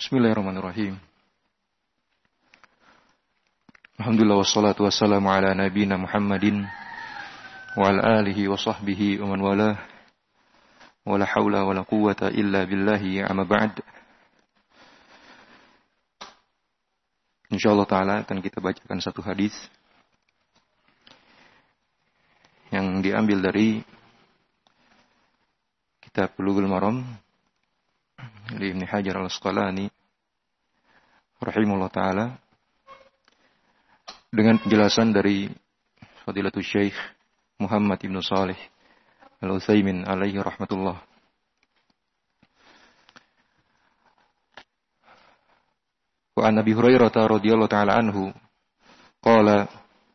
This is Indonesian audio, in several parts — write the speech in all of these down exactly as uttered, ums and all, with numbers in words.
Bismillahirrahmanirrahim. Alhamdulillah wassalatu wassalamu ala nabiyina Muhammadin wa ala alihi wa sahbihi wa man walah. Wa la haula wa la quwwata illa billahi amma ba'd. Insyaallah taala akan kita bacakan satu hadis yang diambil dari kitab Bulughul Maram dari Ibnu Hajar Al-Asqalani rahimahullah taala dengan penjelasan dari Fadilatul Syekh Muhammad Ibn Salih Al-Utsaimin alaihi rahmatullah. Wa an Abi Hurairah radhiyallahu taala anhu qala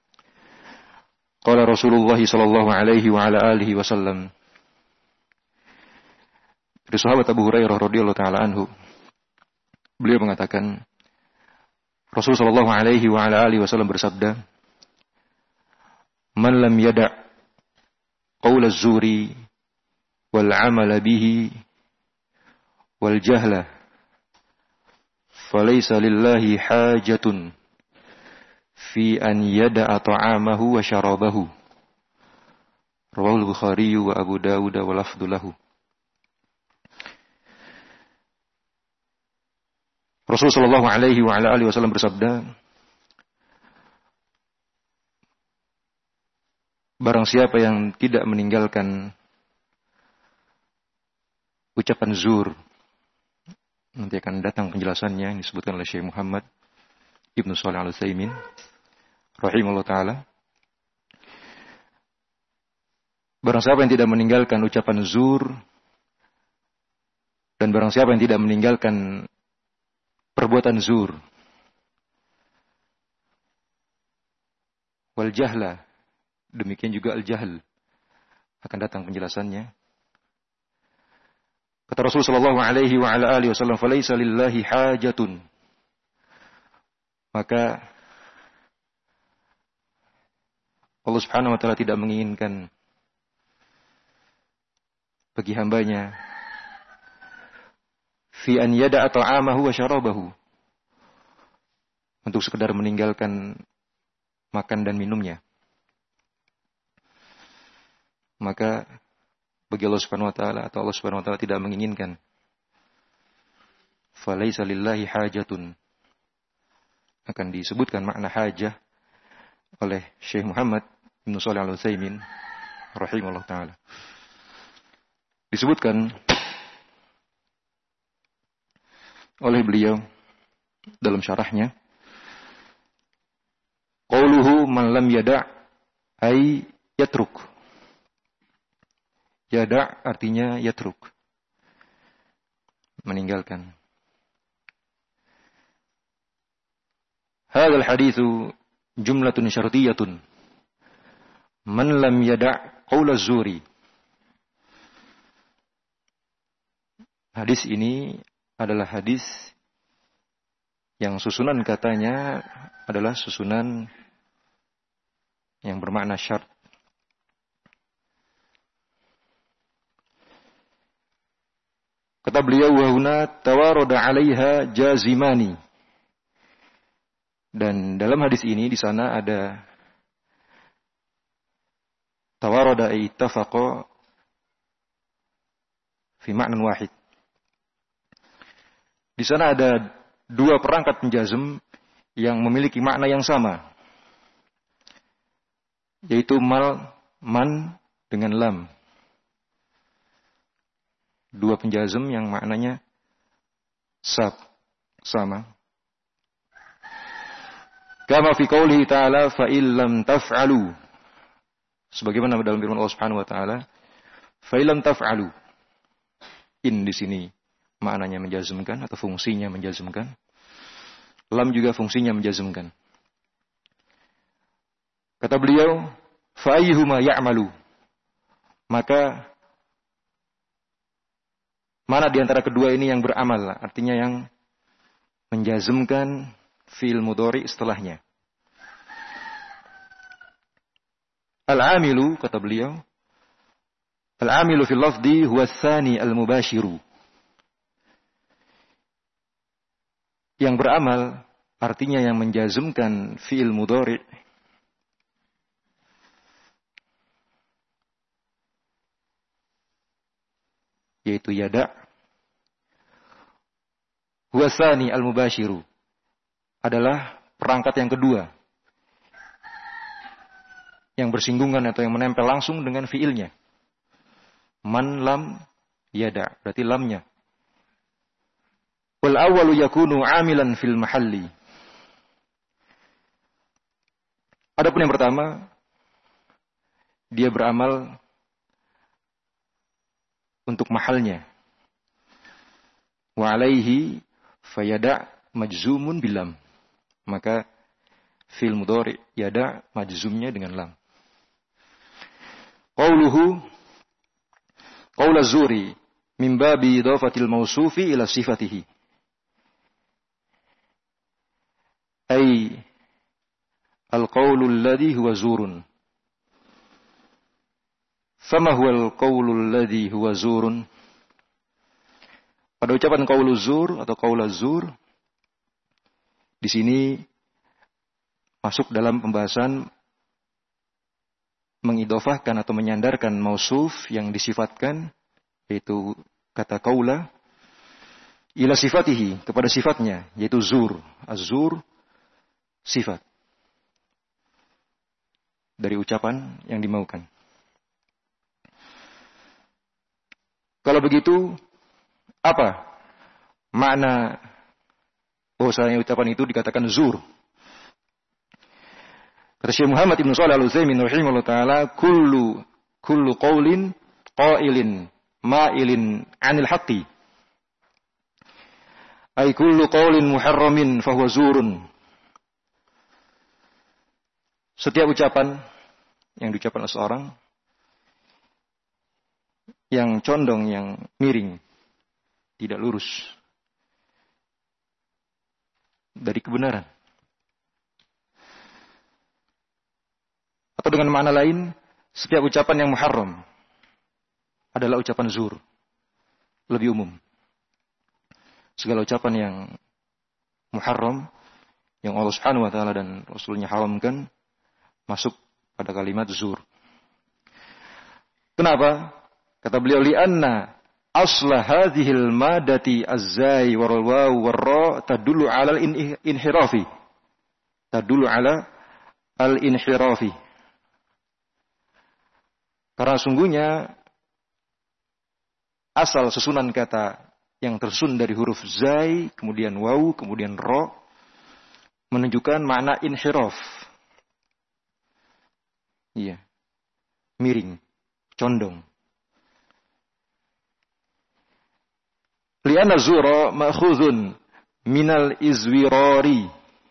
qala Rasulullah sallallahu alaihi wa ala alihi wasallam. Dari sahabat Abu Hurairah radhiyallahu taala anhu, beliau mengatakan, Rasul sallallahu alaihi wa ala alihi wasallam bersabda, "Man lam yada' qaul az-zuri wal 'amala bihi wal jahla falaysa lillahi hajatun fi an yada'a ta'amahu wa syarabahu." Rawahul Bukhari wa Abu Dawud wa lafdhu lahu. Rasulullah sallallahu alaihi wa ala alihi wasallam bersabda, barang siapa yang tidak meninggalkan ucapan zur, nanti akan datang penjelasannya yang disebutkan oleh Syekh Muhammad Ibn Shalih Al-Utsaimin rahimahullah taala. Barang siapa yang tidak meninggalkan ucapan zur, dan barang siapa yang tidak meninggalkan perbuatan zur, wal jahla, demikian juga al jahl, akan datang penjelasannya. Kata Rasul sallallahu alaihi wa ala alihi wasallam, "Falaisa lillahi hajatun." Maka Allah Subhanahu wa taala tidak menginginkan bagi hambanya fi an yada'a ta'amahu wa syarabahu, untuk sekedar meninggalkan makan dan minumnya. Maka bagi Allah Subhanahu wa taala atau Allah Subhanahu wa taala tidak menginginkan. Falaisa lillahi hajatun. Akan disebutkan makna hajah oleh Syekh Muhammad Ibn Shalih Al-Utsaimin rahimahullah taala. Disebutkan oleh beliau dalam syarahnya, qauluhu man lam yada' ay yatruk. Yada' artinya yatruk, meninggalkan. Hadzal haditsu jumlatun syartiyatun. Man lam yada' qaul az-zuri. Hadis ini adalah hadis yang susunan katanya adalah susunan yang bermakna syarat. Kata beliau, wa huna tawarada 'alaiha jazimani. Dan dalam hadis ini di sana ada tawarada ay ittafaqa fi ma'nan wahid. Di sana ada dua perangkat penjazm yang memiliki makna yang sama, yaitu mal, man dengan lam. Dua penjazm yang maknanya sab, sama. Kama fi qoulihi ta'ala fa illam taf'alu. Sebagaimana dalam firman Allah Subhanahu wa taala, fa illam taf'alu. In di sini maknanya menjazmkan atau fungsinya menjazmkan. Lam juga fungsinya menjazmkan. Kata beliau, fa ayyuhuma ya'malu. Maka mana di antara kedua ini yang beramal, artinya yang menjazmkan fi'il mudhari setelahnya. Al-amilu, kata beliau, al-amilu fil lafzi huwa tsani al-mubashiru. yang beramal artinya yang menjazmkan fi'il mudhari' yaitu yada. Huwasani al-mubashiru adalah perangkat yang kedua yang bersinggungan atau yang menempel langsung dengan fiilnya. Man lam yada, berarti lamnya. Wal awwalu yakunu amilan fil mahalli. Adapun yang pertama, dia beramal untuk mahalnya. Wa alaihi fayada majzumun bilam. Maka fil mudhari yada majzumnya dengan lam. Qauluhu qaul az-Zuri min babi idafatil mausufi ila sifatihi. Ay al-qaulu alladhi huwa zurun. Fama huwa al-qaulu alladhi huwa zurun? Pada ucapan qaulu zur atau qaul az-zur di sini masuk dalam pembahasan mengidofahkan atau menyandarkan mausuf yang disifatkan, yaitu kata qaula, ila sifatihi, kepada sifatnya, yaitu zur. Az-zur sifat dari ucapan yang dimaukan. Kalau begitu, apa makna bahwasanya ucapan itu dikatakan zur? Kata Syekh Muhammad Ibn Shalih Al-Utsaimin rahimahullah ta'ala, kullu kullu qaulin qailin ma'ilin 'anil haqqi. Ay kullu qaulin muharramin fahuwa zurun. Setiap ucapan yang diucapkan oleh seorang yang condong, yang miring, tidak lurus dari kebenaran. Atau dengan makna lain, setiap ucapan yang muharram adalah ucapan zur. Lebih umum. Segala ucapan yang muharram, yang Allah Subhanahu wa ta'ala dan Rasulnya haramkan, masuk pada kalimat zur. Kenapa? Kata beliau, li'anna asla hadhil madati az-zai wal waw war ra tadullu 'ala al-inhirafi. Tadullu 'ala al-inhirafi. Karena sungguhnya asal susunan kata yang tersusun dari huruf zai, kemudian waw, kemudian ro, menunjukkan makna inhiraf. Iya. Miring, condong. Li'anna zura ma'khudhun minal izwirari.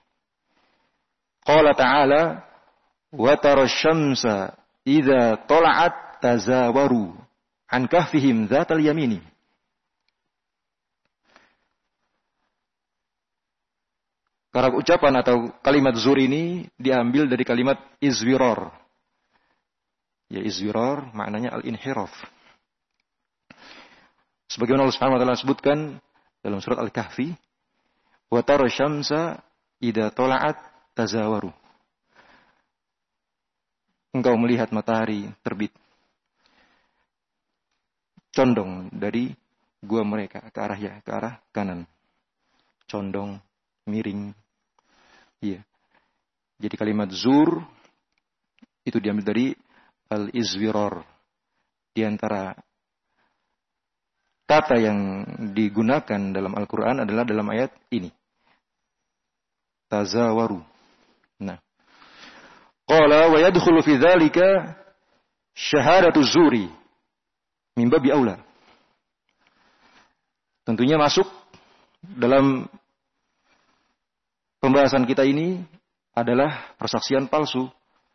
Qala ta'ala wa tara syamsa idza tala'at tazawaru an kahfihim dzatal yamini. Karena ucapan atau kalimat zur ini diambil dari kalimat izwirar. Ya, izwirar maknanya al-inhiraf. Sebagaimana Allah Subhanahu wa taala sebutkan dalam surat Al-Kahfi, wa tara syamsa idza tala'at tazawaru. Engkau melihat matahari terbit condong dari gua mereka ke arah ya, ke arah kanan. Condong, miring. Iya. Jadi kalimat zur itu diambil dari al-izwirar. Di antara kata yang digunakan dalam Al-Qur'an adalah dalam ayat ini. Tazawaru. Nah, qala wa yadkhulu fi dzalika syahadatu zuri min babi aula. Tentunya masuk dalam pembahasan kita ini adalah persaksian palsu.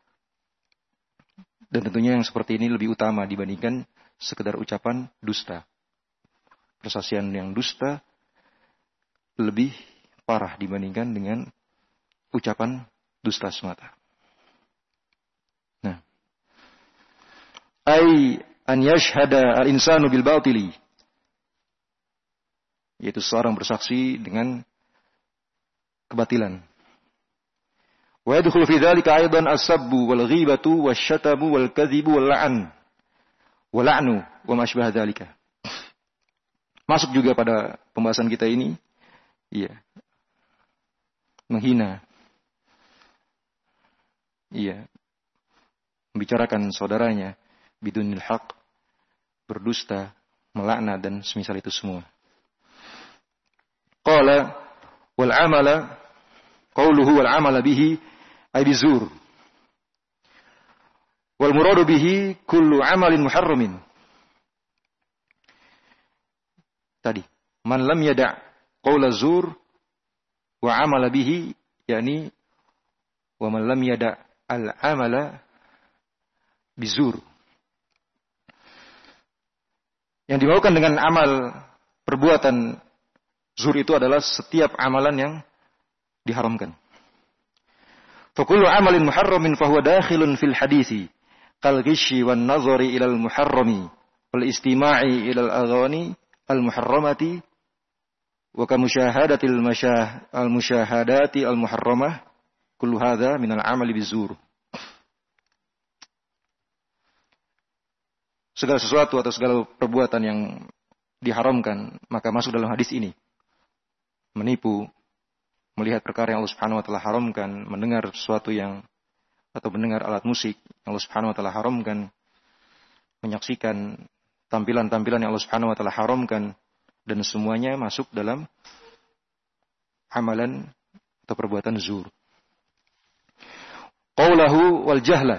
Dan tentunya yang seperti ini lebih utama dibandingkan sekedar ucapan dusta. Persaksian yang dusta lebih parah dibandingkan dengan ucapan dusta semata. Nah, ai an yashhada al-insanu bil batili, yaitu seorang bersaksi dengan kebatilan. Wa yadkhulu fi dzalika aidan as-sabbu wal ghibatu wasyatamu wal kadhibu wal la'n. Wa la'nu wa ma asbaha dzalika. Masuk juga pada pembahasan kita ini, iya, menghina, iya, membicarakan saudaranya bidunil haq, berdusta, melaknat dan semisal itu semua. Qala wal amala qauluhu wal amala bihi ay bizur. Wal muradu bihi kullu amalin muharramin. Tadi, man lam yada' qaula zur wa amala bihi, yakni wa man lam yada' al amala bizur. Yang dimaukan dengan amal perbuatan zur itu adalah setiap amalan yang diharamkan. Fa kullu amalin muharramin fa huwa dakhilun fil hadisi kal ghishi wan nazari ila al muharrami wal istima'i ila al aghani al muharramati wa ka musyahadatil masyah al musyahadati al muharramah kullu hadza min al amali bizur. Segala sesuatu atau segala perbuatan yang diharamkan maka masuk dalam hadis ini. Menipu, melihat perkara yang Allah Subhanahu wa taala haramkan, mendengar sesuatu yang atau mendengar alat musik yang Allah Subhanahu wa taala haramkan, menyaksikan tampilan-tampilan yang Allah Subhanahu wa taala haramkan, dan semuanya masuk dalam amalan atau perbuatan zur. Qaulahu wal jahla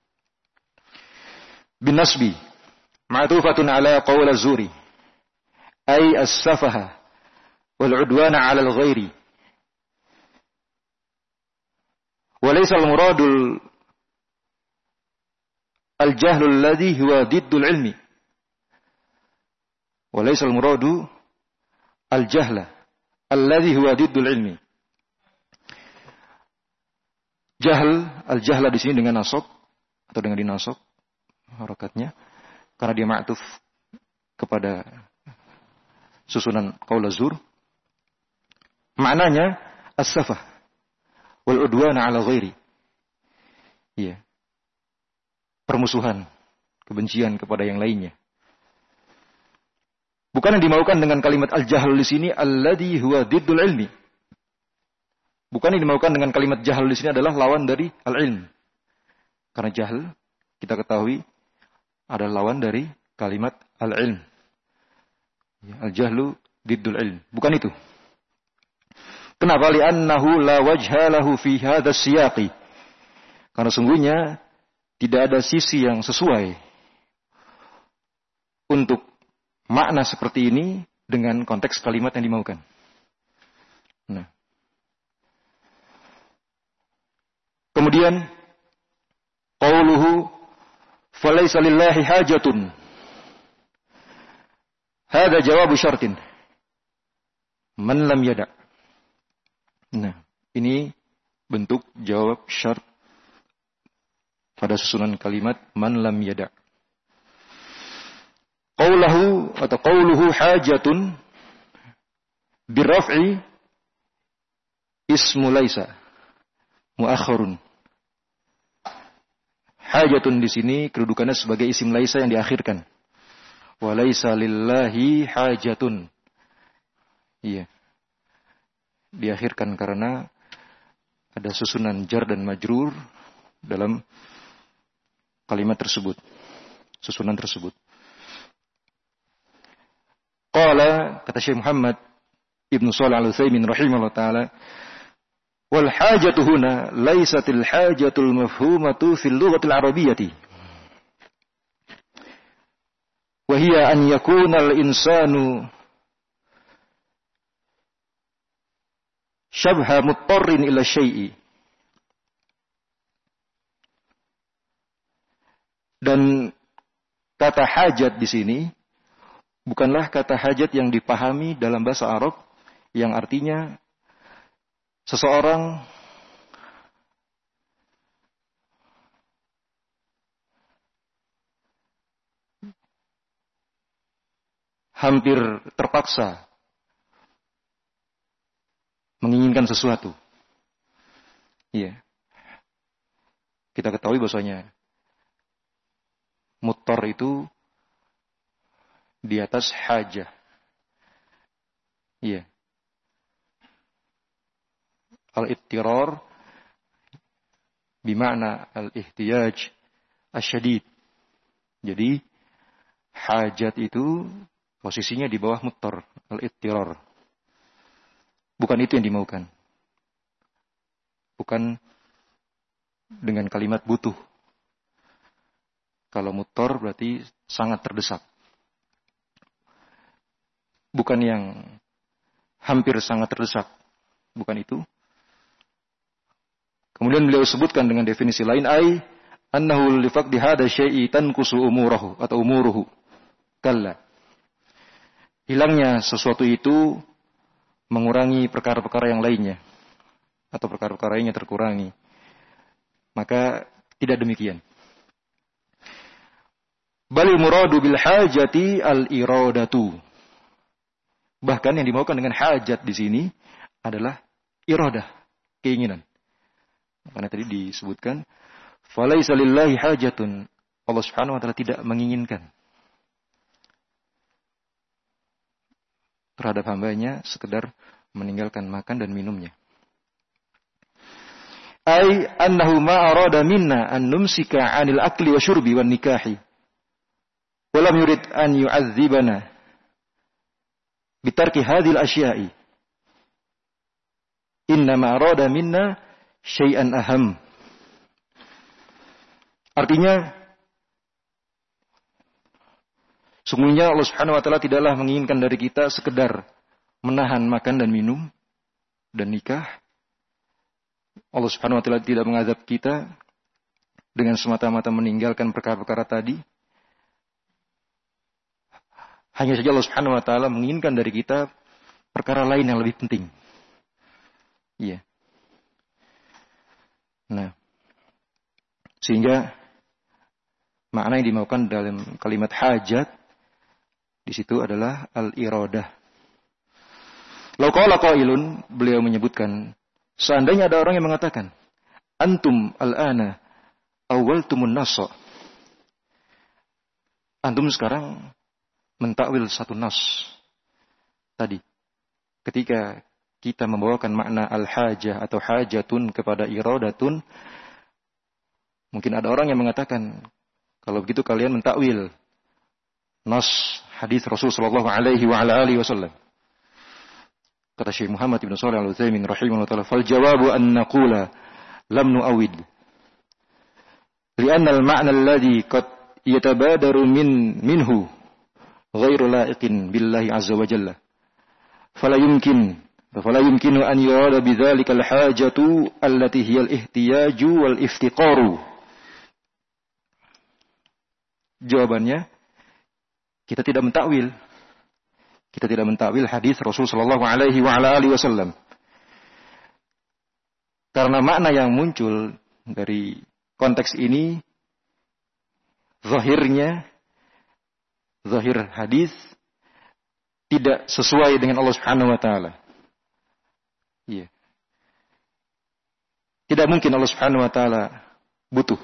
bin nasbi ma'tufatun ala qaul az-zuri ay as-safaha wal 'udwana 'ala al-ghairi. وليس المراد الجهل الذي هو ضد العلم وليس المراد الجهل الذي هو ضد العلم. Jahl, al-jahla di sini dengan nasab atau dengan dinasab harakatnya karena dia ma'tuf kepada susunan qaul az-zur. Maknanya as-safah wal udwana ala ghairi. Iya. Permusuhan, kebencian kepada yang lainnya. Bukan yang dimaukan dengan kalimat al-jahl di sini alladhi huwa diddul ilmi. Bukan yang dimaukan dengan kalimat jahl di sini adalah lawan dari al-ilm. Karena jahl kita ketahui adalah lawan dari kalimat al-ilm. Ya, al-jahlu diddul ilm. Bukan itu. Kenapa? Li'annahu la wajha lahu fi hadha siyaqi. Karena sungguhnya tidak ada sisi yang sesuai untuk makna seperti ini dengan konteks kalimat yang dimaukan. Nah. Kemudian qauluhu falaysa lillahi hajatun. Hadha jawabu syartin. Man lam yada'. Nah, ini bentuk jawab syarat pada susunan kalimat man lam yada'. Qaulahu atau qauluhu hajatun birraf'i ismu laisa muakhirun. Hajatun di sini kedudukannya sebagai isim laisa yang diakhirkan. Wa laisa lillahi hajatun. Iya. Diakhirkan karena ada susunan jar dan majrur dalam kalimat tersebut, susunan tersebut. Qala, kata Syekh Muhammad Ibnu Shalih Al-Utsaimin rahimahullah taala, wal hajatu huna laisatil hajatul mafhumatu fil lughatil arabiyyati wa hiya an yakuna al insanu syabha muttarrin ila syai'i. Dan kata hajat di sini bukanlah kata hajat yang dipahami dalam bahasa Arab yang artinya seseorang hampir terpaksa menginginkan menginginkan sesuatu. Iya. Kita ketahui bahwasanya muttar itu di atas hajah. Iya. Al-ittirar bima'na al-ihtiyaj asyadid. Jadi hajat itu posisinya di bawah muttar, al-ittirar. Bukan itu yang dimaukan. Bukan dengan kalimat butuh. Kalau muttar berarti sangat terdesak. Bukan yang hampir sangat terdesak. Bukan itu. Kemudian beliau sebutkan dengan definisi lain, ai annahu li faqdi hada syai'i tanqusu umurahu atau umuruhu. Kalla. Hilangnya sesuatu itu mengurangi perkara-perkara yang lainnya atau perkara-perkara lainnya terkurangi. Maka tidak demikian. Balil muradu bil hajati al iradatu. Bahkan yang dimaukan dengan hajat di sini adalah iradah, keinginan. Karena tadi disebutkan falaisa lillahi hajatun. Allah Subhanahu wa taala tidak menginginkan terhadap hambanya sekedar meninggalkan makan dan minumnya. Ai annahu ma arada minna an numsika 'anil akli wa syurbi wan nikahi. Wa lam yurid an yu'adzibana bitarki hadhil asya'i. Inna ma arada minna syai'an aham. Artinya, sungguhnya Allah Subhanahu wa taala tidaklah menginginkan dari kita sekedar menahan makan dan minum dan nikah. Allah Subhanahu wa taala tidak mengazab kita dengan semata-mata meninggalkan perkara-perkara tadi. Hanya saja Allah Subhanahu wa taala menginginkan dari kita perkara lain yang lebih penting. Iya. Nah, sehingga makna yang dimaukan dalam kalimat hajat di situ adalah al-iradah. Lau qala qailun, beliau menyebutkan, seandainya ada orang yang mengatakan, antum al-ana awwaltumun nassa. Antum sekarang mentakwil satu nas tadi. Ketika kita membawakan makna al-hajah atau hajatun kepada iradatun, mungkin ada orang yang mengatakan, kalau begitu kalian mentakwil nas hadis Rasul sallallahu alaihi wa ala alihi wasallam. Kata Syekh Muhammad ibn Shalih al-Utsaimin rahimahullah taala, fal jawabu an naqula lam nu'awid. Lianna al-ma'na alladhi qad yatabadaru min minhu ghairu la'iqin billahi azza wa jalla. Fala yumkin fala yumkinu an yurada bidzalika al-hajatu allati hiya al-ihtiyaju wal iftiqaru. Jawabannya, kita tidak mentakwil. Kita tidak mentakwil hadis Rasul sallallahu alaihi wa ala alihi wasallam. Karena makna yang muncul dari konteks ini, zahirnya, zahir hadis tidak sesuai dengan Allah Subhanahu wa taala. Iya. Tidak mungkin Allah Subhanahu wa taala butuh.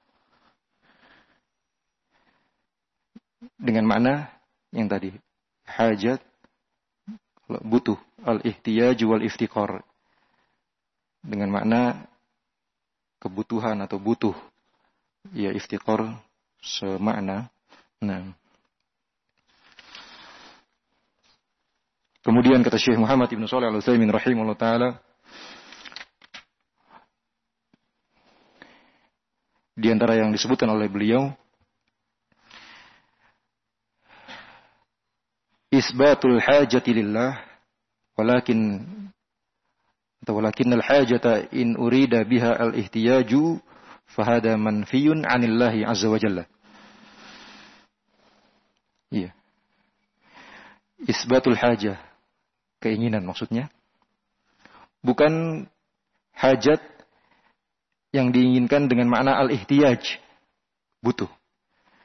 Dengan makna yang tadi, hajat, butuh, al-ihtiyaj wal iftiqar. Dengan makna kebutuhan atau butuh. Ya, iftiqar semakna. Nah. Kemudian kata Syekh Muhammad ibn Shalih al-Utsaimin rahimahullah taala, di antara yang disebutkan oleh beliau, isbatul hajati lillah walakin atau walakinnal hajata in urida biha al-ihtiyaju fahada manfiyun 'anillahi azza wa jalla. Iya. Isbatul hajah, keinginan maksudnya. Bukan hajat yang diinginkan dengan makna al-ihtiyaj, butuh.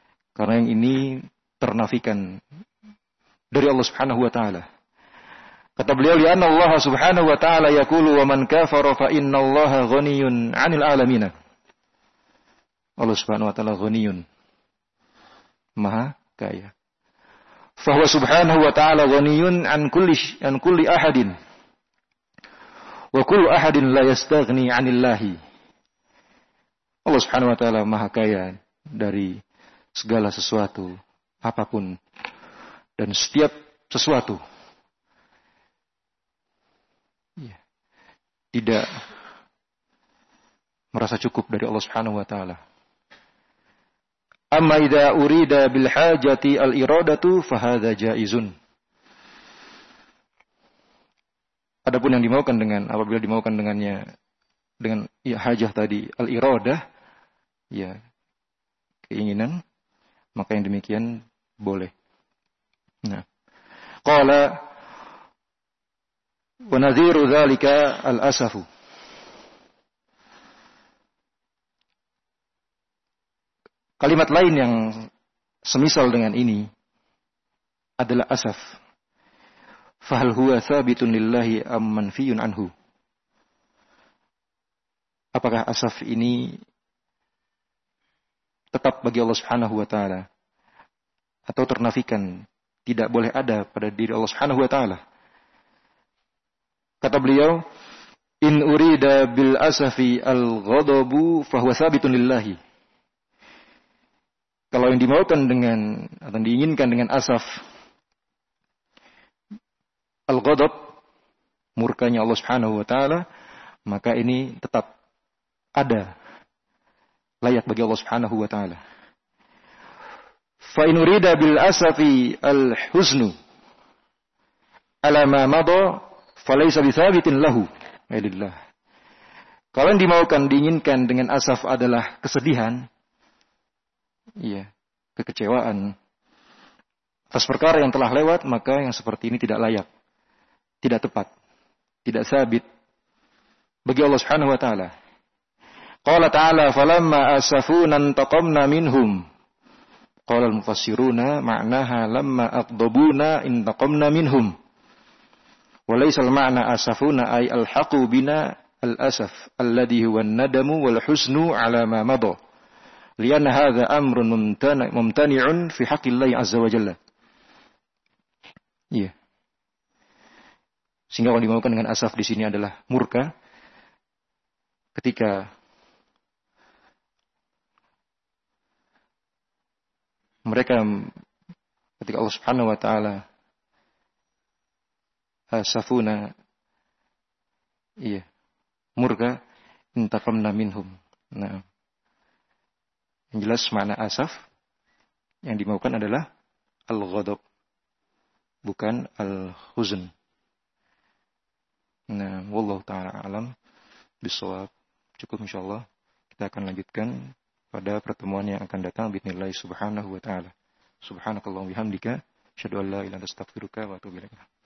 Karena yang ini ternafikan dari Allah Subhanahu wa taala. Kata beliau, "Li'anna Allah Subhanahu wa ta'ala yaqulu wa man kafara fa inna Allah ghaniyun 'anil 'alamin." Allah Subhanahu wa ta'ala ghaniyun, Maha kaya. Fa huwa Subhanahu wa ta'ala ghaniyun 'an kulli an kulli ahadin. Wa kullu ahadin la yastaghni 'anillahi. Allah Subhanahu wa ta'ala Maha kaya dari segala sesuatu, apapun dan setiap sesuatu. Ya. Tidak merasa cukup dari Allah Subhanahu wa ta'ala. Amma idza urida bil hajati al iradatu fa hadza jaizun. Adapun yang dimaukan dengan apabila dimaukan dengannya dengan ya, hajah tadi al iradah, ya keinginan, maka yang demikian boleh. Nah, qala wa nadhiru dzalika al-asafu. Kalimat lain yang semisal dengan ini adalah asaf. Fahal huwa thabitun lillahi am manfiyun anhu? Apakah asaf ini tetap bagi Allah Subhanahu wa ta'ala atau ternafikan, tidak boleh ada pada diri Allah Subhanahu wa ta'ala? Kata beliau, in urida bil asafi al-ghadabu fahuwa thabitun lillahi. Kalau yang dimaukan dengan atau diinginkan dengan asaf al-ghadab, murkanya Allah Subhanahu wa ta'ala, maka ini tetap ada, layak bagi Allah Subhanahu wa ta'ala. Fa in urida bil asafi al-huznu ala ma madha falaysa bithabitin lahu. Alillah. Kalau yang dimaukan, diinginkan dengan asaf adalah kesedihan, iya, kekecewaan atas perkara yang telah lewat, maka yang seperti ini tidak layak, tidak tepat, tidak sabit bagi Allah Subhanahu wa ta'ala. Qala ta'ala falamma asafuna intaqamna minhum. Qala al-mufassiruna ma'naha lamma aqdabuna intaqamna minhum. Walaysa al-ma'na asafuna ay al-haqu bina al-asaf alladhi huwa an-nadamu wal husnu ala ma madha. Lianna hadha amrun mumtani' mumtani'un fi haqqillahi azza wa jalla. Iya. Sehingga yang dimaukan dengan asaf di sini adalah murka ketika mereka ketika Allah Subhanahu wa ta'ala asafuna, iya, murka intaqamna minhum. Nah, yang jelas makna asaf yang dimaukan adalah al-ghadab, bukan al-huzn. Nah, wallahu ta'ala alam bisawab. Cukup insyaallah. Kita akan lanjutkan pada pertemuan yang akan datang bismillah subhanahu wa ta'ala. Subhanakallahumma bihamdika asyhadu an la ilaha illa anta astaghfiruka wa atubu ilaik.